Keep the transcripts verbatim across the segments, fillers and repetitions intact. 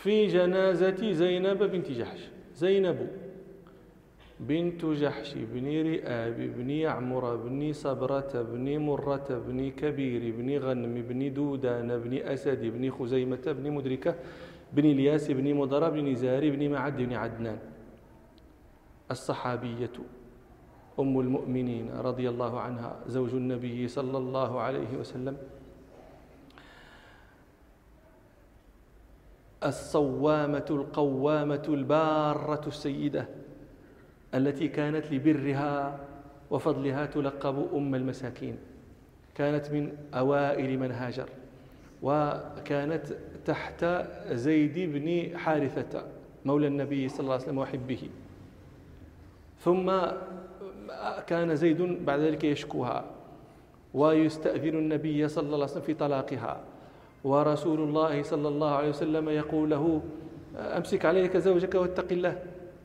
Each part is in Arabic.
في جنازة زينب بنت جحش. زينب بنت جحش بن رئاب بن يعمر بن صبرة بن مرة بن كبير بن غنم بن دودان بن أسد بن خزيمة بن مدركة بن الياس بن مضر بن نزار بن معد بن عدنان، الصحابية أم المؤمنين رضي الله عنها، زوج النبي صلى الله عليه وسلم، الصوامة القوامة البارة السيدة التي كانت لبرها وفضلها تلقب أم المساكين. كانت من أوائل من هاجر، وكانت تحت زيد بن حارثة مولى النبي صلى الله عليه وسلم وحبه. ثم كان زيد بعد ذلك يشكوها ويستأذن النبي صلى الله عليه وسلم في طلاقها، ورسول الله صلى الله عليه وسلم يقول له أمسك عليك زوجك واتق الله،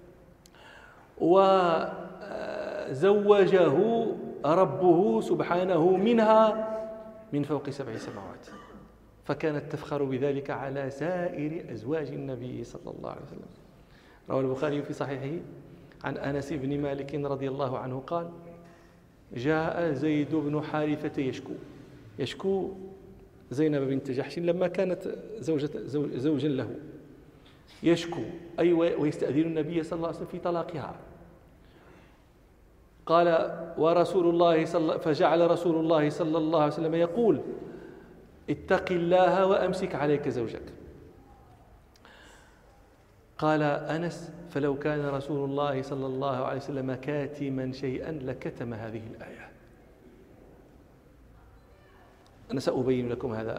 وزوجه ربه سبحانه منها من فوق سبع سماوات، فكانت تفخر بذلك على سائر أزواج النبي صلى الله عليه وسلم. روى البخاري في صحيحه عن أنس بن مالك رضي الله عنه قال: جاء زيد بن حارثة يشكو يشكو زينب بنت جحش لما كانت زوجة زوجا له، يشكو أي ويستأذن النبي صلى الله عليه وسلم في طلاقها. قال ورسول الله صلى فجعل رسول الله صلى الله عليه وسلم يقول: اتق الله وأمسك عليك زوجك. قال أنس: فلو كان رسول الله صلى الله عليه وسلم كاتما شيئا لكتم هذه الآية. أنا سأبين لكم هذا.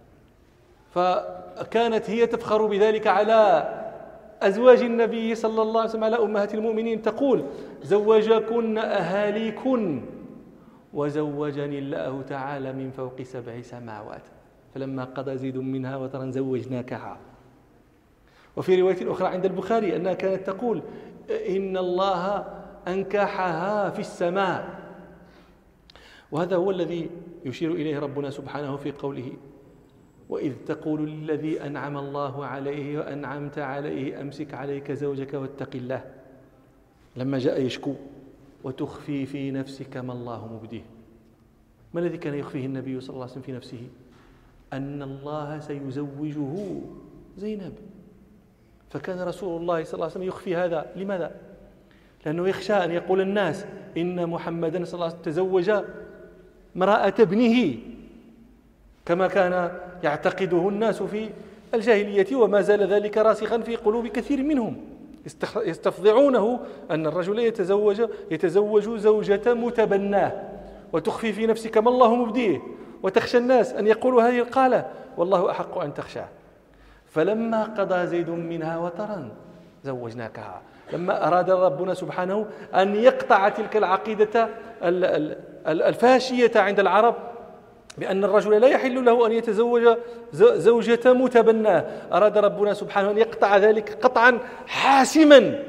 فكانت هي تفخر بذلك على أزواج النبي صلى الله عليه وسلم، على أمهات المؤمنين، تقول: زوجكن أهاليكن وزوجني الله تعالى من فوق سبع سماوات، فلما قضى زيد منها وطرا زوجناكها. وفي رواية أخرى عند البخاري أنها كانت تقول: إن الله أنكحها في السماء. وهذا هو الذي يشير إليه ربنا سبحانه في قوله: وإذ تقول للذي أنعم الله عليه وأنعمت عليه أمسك عليك زوجك واتق الله، لما جاء يشكو: وتخفي في نفسك ما الله مبديه. ما الذي كان يخفيه النبي صلى الله عليه وسلم في نفسه؟ أن الله سيزوجه زينب. فكان رسول الله صلى الله عليه وسلم يخفي هذا. لماذا؟ لأنه يخشى أن يقول الناس إن محمدا صلى الله عليه وسلم تزوج امرأة ابنه، كما كان يعتقده الناس في الجاهلية، وما زال ذلك راسخا في قلوب كثير منهم، يستفضعونه أن الرجل يتزوج يتزوج زوجة متبناه، وتخفي في نفسك ما الله مبديه، وتخشى الناس أن يقولوا هذه القالة والله أحق أن تخشاه. فلما قضى زيد منها وطرا زوجناكها، لما أراد ربنا سبحانه أن يقطع تلك العقيدة الفاشية عند العرب بأن الرجل لا يحل له أن يتزوج زوجة متبناه، أراد ربنا سبحانه أن يقطع ذلك قطعا حاسما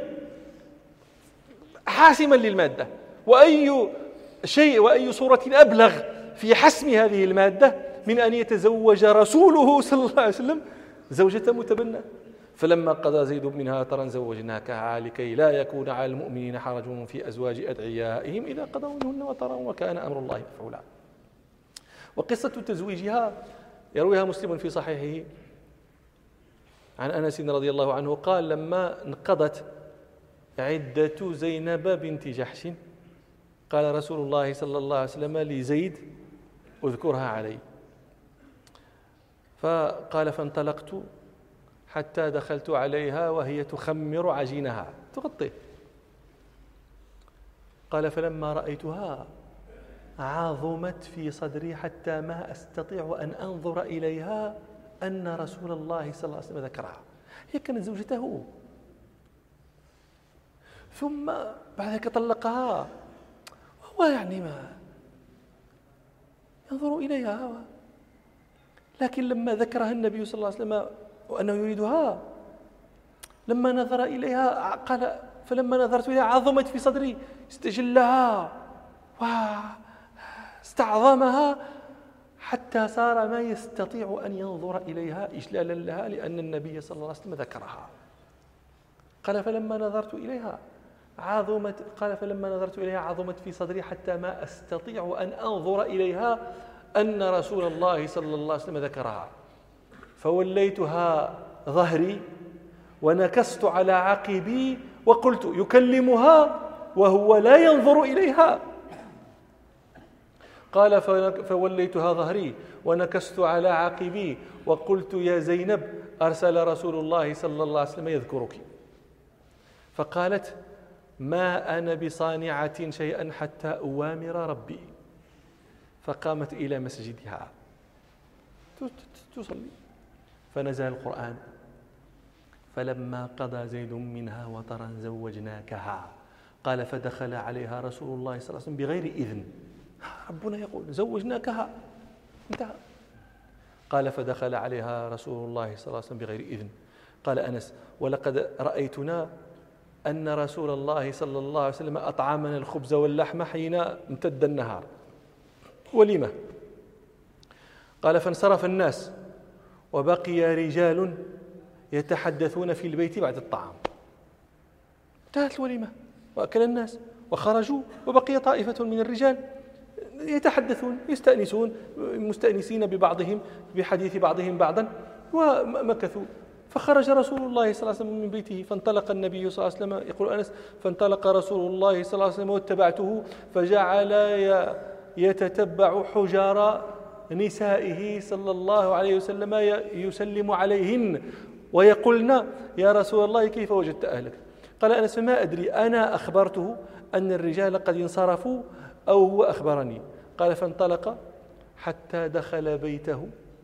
حاسما للمادة. وأي شيء وأي صورة أبلغ في حسم هذه المادة من أن يتزوج رسوله صلى الله عليه وسلم زوجة متبناه. فلما قضى زيد منها وطرا زوجناكها لكي لا يكون على المؤمنين حرج في أزواج أدعيائهم إذا قضوا منهن وطرا وكان أمر الله مفعولا. وقصة تزويجها يرويها مسلم في صحيحه عن أنس رضي الله عنه قال: لما انقضت عدة زينب بنت جحش قال رسول الله صلى الله عليه وسلم لزيد: اذكرها علي. فقال: فانطلقت حتى دخلت عليها وهي تخمر عجينها تغطيه. قال: فلما رأيتها عظمت في صدري حتى ما أستطيع أن أنظر إليها أن رسول الله صلى الله عليه وسلم ذكرها. هي كانت زوجته، ثم بعد ذلك طلقها وهو يعني ما ينظر إليها. لكن لما ذكرها النبي صلى الله عليه وسلم وأنه يريدها، لما نظر إليها قال: فلما نظرت إليها عظمت في صدري، استجلها واستعظمها حتى صار ما يستطيع أن ينظر إليها إجلالا لها لأن النبي صلى الله عليه وسلم ذكرها. قال فلما نظرت إليها عظمت قال فلما نظرت إليها عظمت في صدري حتى ما أستطيع أن أنظر إليها أن رسول الله صلى الله عليه وسلم ذكرها، فوليتها ظهري ونكست على عقبي وقلت يكلمها وهو لا ينظر إليها. قال فوليتها ظهري ونكست على عقبي وقلت يا زينب أرسل رسول الله صلى الله عليه وسلم يذكرك. فقالت ما أنا بصانعة شيئا حتى أوامر ربي، فقامت إلى مسجدها تصلي. فنزل القرآن فلما قضى زيد منها وطرا زوجناكها. قال فدخل عليها رسول الله صلى الله عليه وسلم بغير إذن. ربنا يقول زوجناكها انتهى. قال فدخل عليها رسول الله صلى الله عليه وسلم بغير إذن. قال أنس ولقد رأيتنا أن رسول الله صلى الله عليه وسلم أطعمنا الخبز واللحم حين امتد النهار وليمة. قال فانصرف الناس وبقي رجال يتحدثون في البيت بعد الطعام. انتهت الوليمة وأكل الناس وخرجوا وبقي طائفة من الرجال يتحدثون يستأنسون مستأنسين ببعضهم بحديث بعضهم بعضا ومكثوا. فخرج رسول الله صلى الله عليه وسلم من بيته فانطلق النبي صلى الله عليه وسلم. يقول أنس فانطلق رسول الله صلى الله عليه وسلم واتبعته فجعل يتتبع حجار نسائه صلى الله عليه وسلم يسلم عليهن ويقولن يا رسول الله كيف وجدت أهلك؟ قال أنس فما أدري أنا أخبرته أن الرجال قد انصرفوا أو هو أخبرني. قال فانطلق حتى دخل بيته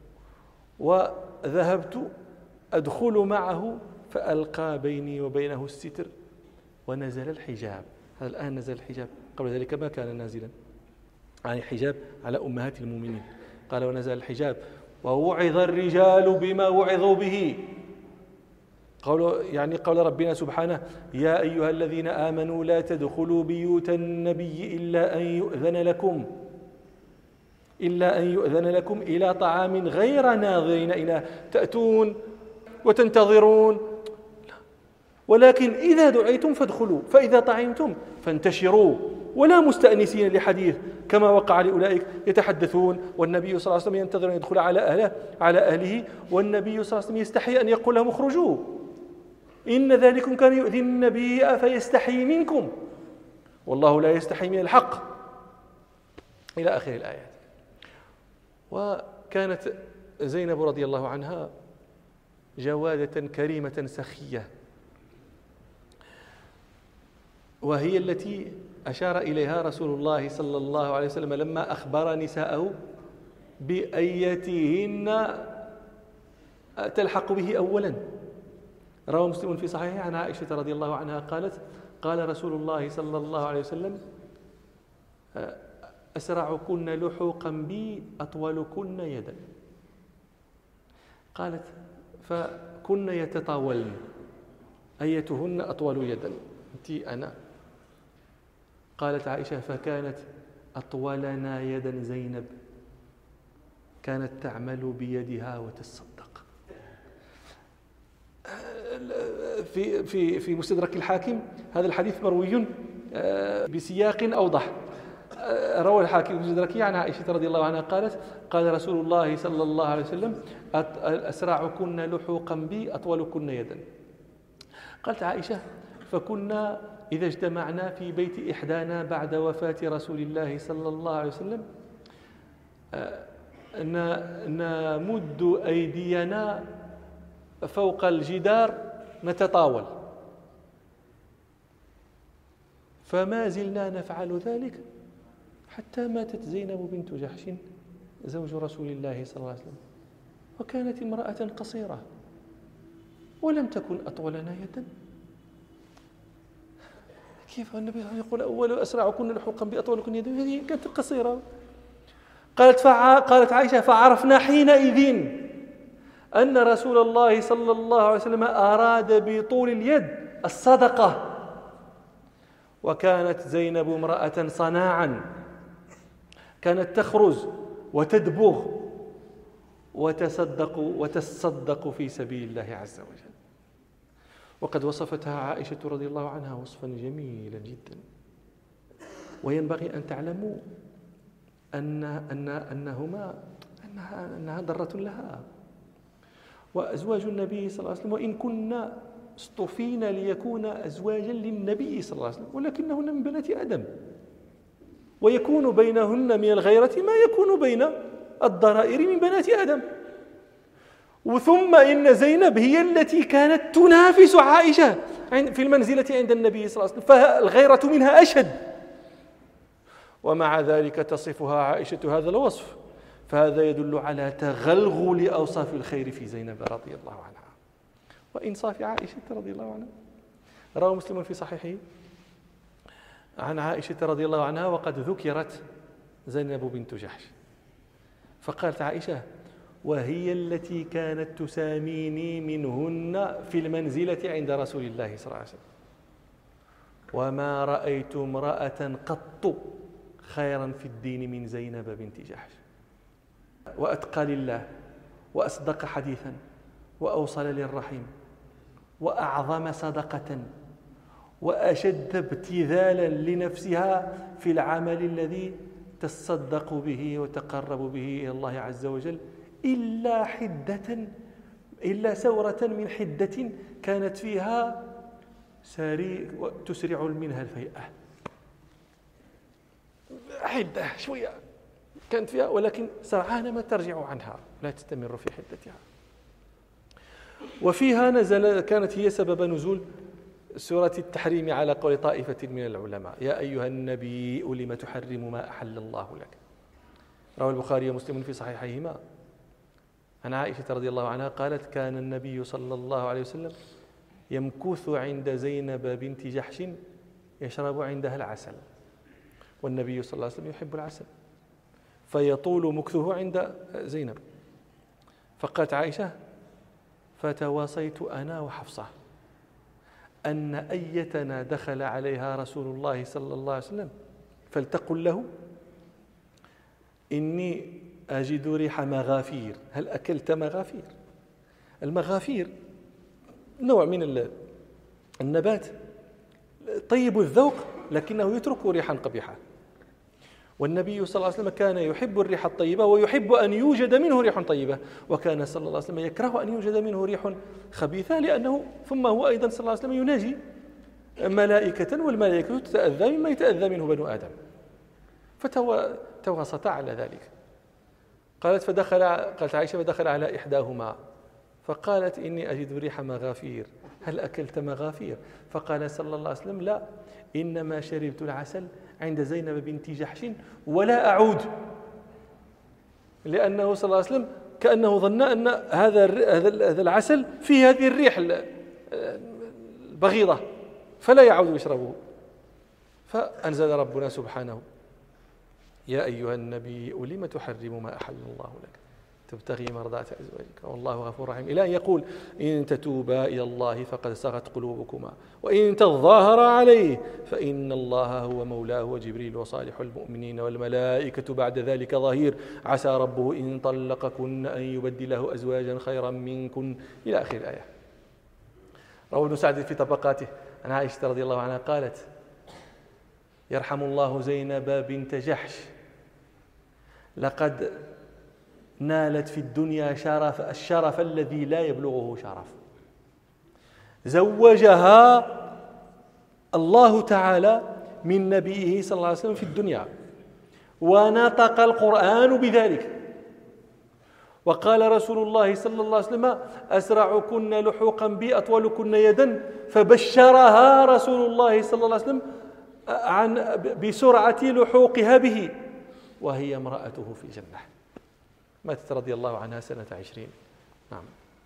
وذهبت أدخل معه فألقى بيني وبينه الستر ونزل الحجاب. هذا الآن نزل الحجاب، قبل ذلك ما كان نازلا، يعني حجاب على أمهات المؤمنين. قال ونزل الحجاب ووعظ الرجال بما وعظوا به. قول يعني قول ربنا سبحانه يا أيها الذين آمنوا لا تدخلوا بيوت النبي إلا أن يؤذن لكم إلا أن يؤذن لكم إلى طعام غير ناظرين إلى تأتون وتنتظرون، ولكن إذا دعيتم فادخلوا فإذا طعمتم فانتشروا ولا مستأنسين لحديث كما وقع لأولئك يتحدثون والنبي صلى الله عليه وسلم ينتظر أن يدخل على أهله على أهله والنبي صلى الله عليه وسلم يستحي أن يقول لهم اخرجوا إن ذلكم كان يؤذي النبي فيستحي منكم والله لا يستحي من الحق إلى آخر الآيات. وكانت زينب رضي الله عنها جوادة كريمة سخية، وهي التي أشار إليها رسول الله صلى الله عليه وسلم لما أخبر نساءه بأيتهن تلحق به أولا. روى مسلم في صحيحه عن عائشة رضي الله عنها قالت قال رسول الله صلى الله عليه وسلم أسرعكن لحوقا بي أطولكن يدا. قالت فكن يتطاولن أيتهن أطول يدا أنت أنا. قالت عائشة فكانت أطولنا يدا زينب كانت تعمل بيدها وتصدق. في في في مستدرك الحاكم هذا الحديث مروي بسياق أوضح. روى الحاكم المستدركي عن عائشة رضي الله عنها قالت قال رسول الله صلى الله عليه وسلم أسرعكن لحوقا بي أطولكن يدا. قالت عائشة فكنا إذا اجتمعنا في بيت إحدانا بعد وفاة رسول الله صلى الله عليه وسلم نمد أيدينا فوق الجدار نتطاول، فما زلنا نفعل ذلك حتى ماتت زينب بنت جحش زوج رسول الله صلى الله عليه وسلم، وكانت امرأة قصيرة ولم تكن أطولنا يدا. كيف النبي يقول أول أسرعكن لحوقا بأطولكن يدا؟ هذه كانت قصيرة. قالت فع... قالت عائشة فعرفنا حينئذ أن رسول الله صلى الله عليه وسلم أراد بطول اليد الصدقة. وكانت زينب امرأة صناعا كانت تخرز وتدبغ وتصدقوا وتصدقوا في سبيل الله عز وجل. وقد وصفتها عائشة رضي الله عنها وصفا جميلا جدا. وينبغي أن تعلموا أن أن أنهما أنها أنها ضرة لها. وأزواج النبي صلى الله عليه وسلم وإن كنا اصطفينا ليكون أزواجا للنبي صلى الله عليه وسلم، ولكنهن من بنات آدم، ويكون بينهن من الغيرة ما يكون بين الضرائر من بنات آدم. وثم إن زينب هي التي كانت تنافس عائشة في المنزلة عند النبي صلى الله عليه وسلم، فالغيرة منها أشد، ومع ذلك تصفها عائشة هذا الوصف. فهذا يدل على تغلغل أوصاف الخير في زينب رضي الله عنها وإنصاف عائشة رضي الله عنها. روى مسلم في صحيحه عن عائشة رضي الله عنها وقد ذكرت زينب بنت جحش، فقالت عائشة: وهي التي كانت تساميني منهن في المنزلة عند رسول الله صلى الله عليه وسلم، وما رأيت امرأة قط خيرا في الدين من زينب بنت جحش، وأتقى لله، وأصدق حديثا، وأوصل للرحم، وأعظم صدقة، وأشد ابتذالا لنفسها في العمل الذي تصدق به وتقرب به إلى الله عز وجل، إلا حدة إلا سورة من حدة كانت فيها ساري تسرع منها الفيئة. حدة شوية كانت فيها، ولكن سرعان ما ترجع عنها، لا تستمر في حدتها. وفيها نزل كانت هي سبب نزول سورة التحريم على قول طائفة من العلماء: يا أيها النبي لم تحرم ما أحل الله لك. روى البخاري ومسلم في صحيحيهما عن عائشة رضي الله عنها قالت: كان النبي صلى الله عليه وسلم يمكث عند زينب بنت جحش يشرب عندها العسل، والنبي صلى الله عليه وسلم يحب العسل، فيطول مكثه عند زينب. فقالت عائشة: فتواصيت أنا وحفصة أن أيتنا دخل عليها رسول الله صلى الله عليه وسلم فلتقل له: إني أجد ريح مغافير، هل أكلت مغافير؟ المغافير نوع من النبات طيب الذوق لكنه يترك ريحا قبيحة، والنبي صلى الله عليه وسلم كان يحب الريح الطيبة ويحب أن يوجد منه ريح طيبة، وكان صلى الله عليه وسلم يكره أن يوجد منه ريح خبيثة، لأنه ثم هو أيضا صلى الله عليه وسلم يناجي ملائكة، والملائكة تتأذى مما يتأذى منه بنو آدم، فتواسط على ذلك. قالت فدخل قالت عائشة: فدخل على إحداهما فقالت: إني أجد ريح مغافير، هل أكلت مغافير؟ فقال صلى الله عليه وسلم: لا، إنما شربت العسل عند زينب بنت جحش ولا أعود، لأنه صلى الله عليه وسلم كأنه ظن أن هذا هذا العسل فيه هذه الريح البغيضة فلا يعود يشربه. فأنزل ربنا سبحانه: يا أيها النبي لم تحرم ما أحل الله لك تبتغي مرضات أزواجك والله غفور رحيم، إلى أن يقول: إن تتوبا إلى الله فقد صغت قلوبكما وإن تظاهرا عليه فإن الله هو مولاه وجبريل وصالح المؤمنين والملائكة بعد ذلك ظهير، عسى ربه إن طلقكن أن يبدله أزواجا خيرا منكن، إلى آخر الآية. روى ابن سعد في طبقاته عن عائشة رضي الله عنها قالت: يرحم الله زينب بنت جحش، لقد نالت في الدنيا شرف الشرف الذي لا يبلغه شرف، زوجها الله تعالى من نبيه صلى الله عليه وسلم في الدنيا، ونطق القرآن بذلك، وقال رسول الله صلى الله عليه وسلم: أسرعكن لحوقا بي أطولكن يدا، فبشرها رسول الله صلى الله عليه وسلم عن بسرعة لحوقها به، وهي امرأته في الجنة. ماتت رضي الله عنها سنة عشرين. نعم.